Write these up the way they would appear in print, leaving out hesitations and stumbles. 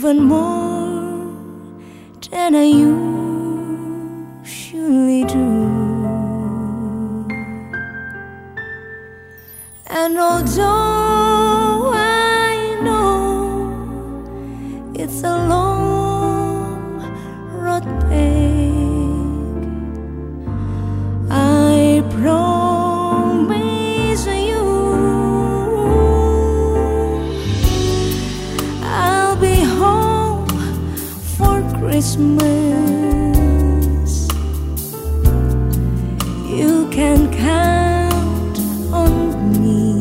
even more than I usually do. And although I know it's a long road back, I promise you I'll be home for Christmas. You can count on me.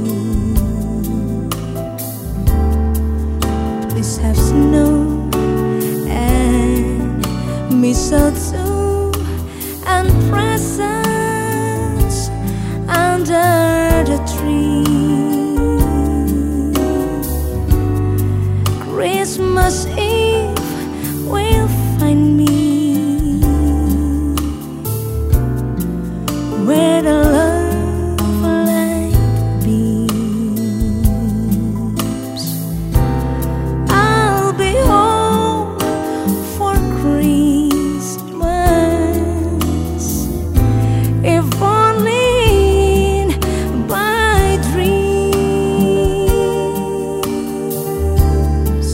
Please have snow and mistletoe and presents under the tree. Christmas Eve will find me where the love light beams. I'll be home for Christmas, if only in my dreams.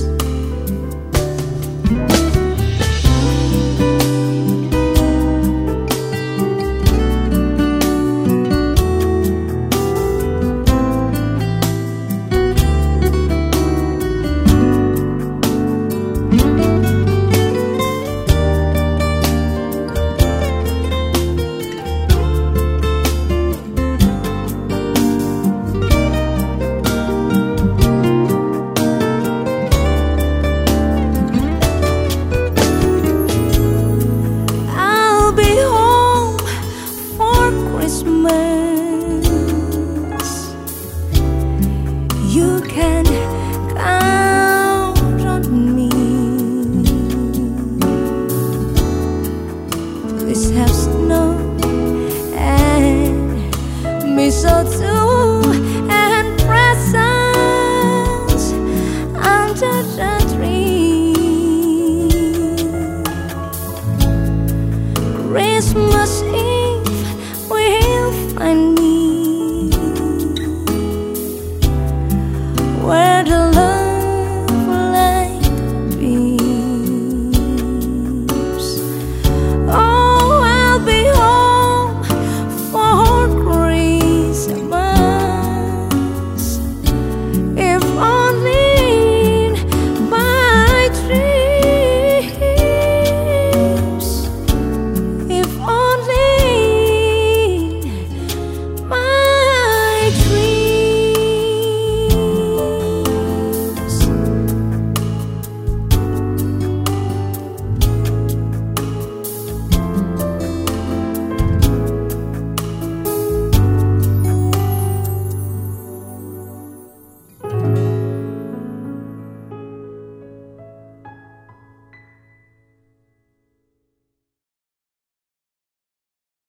I'll be home for Christmas. You can